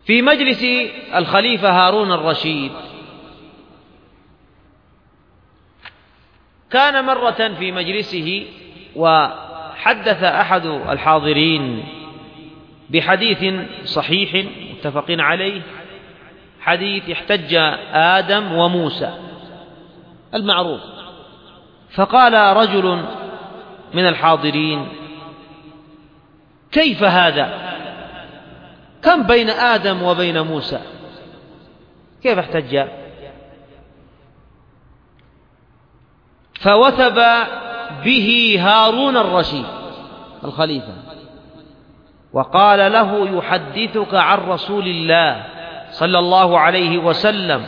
في مجلس الخليفة هارون الرشيد كان مرة في مجلسه وحدث أحد الحاضرين بحديث صحيح متفق عليه، حديث احتج آدم وموسى المعروف، فقال رجل من الحاضرين: كيف هذا؟ كم بين آدم وبين موسى؟ كيف احتج؟ فوثب به هارون الرشيد الخليفة وقال له: يحدثك عن رسول الله صلى الله عليه وسلم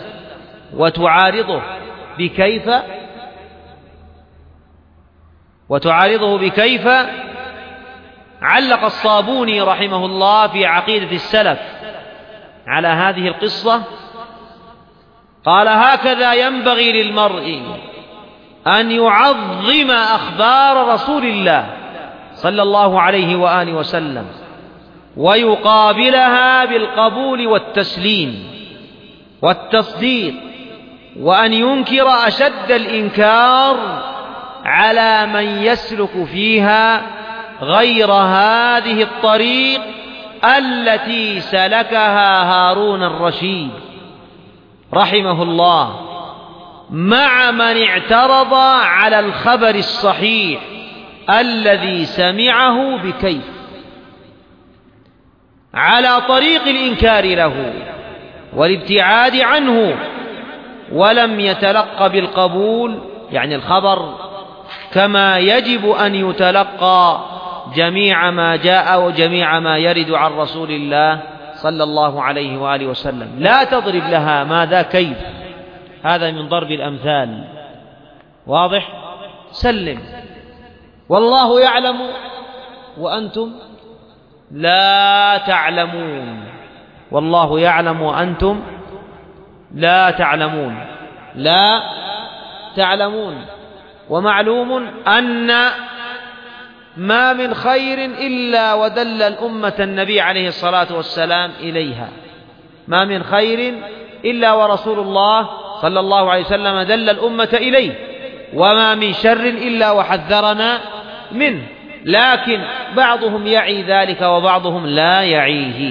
وتعارضه بكيف. علق الصابوني رحمه الله في عقيدة السلف على هذه القصة، قال: هكذا ينبغي للمرء أن يعظم أخبار رسول الله صلى الله عليه وآله وسلم ويقابلها بالقبول والتسليم والتصديق، وأن ينكر أشد الإنكار على من يسلك فيها غير هذه الطريق التي سلكها هارون الرشيد رحمه الله، مع من اعترض على الخبر الصحيح الذي سمعه بكيف، على طريق الإنكار له والابتعاد عنه، ولم يتلق بالقبول يعني الخبر كما يجب أن يتلقى جميع ما جاء وجميع ما يرد عن رسول الله صلى الله عليه وآله وسلم. لا تضرب لها ماذا كيف، هذا من ضرب الأمثال. واضح؟ سلم، والله يعلم وأنتم لا تعلمون، والله يعلم وأنتم لا تعلمون، لا تعلمون. ومعلوم أن ما من خير إلا ودل الأمة النبي عليه الصلاة والسلام إليها، ما من خير إلا ورسول الله صلى الله عليه وسلم دل الأمة إليه، وما من شر إلا وحذرنا منه، لكن بعضهم يعي ذلك وبعضهم لا يعيه.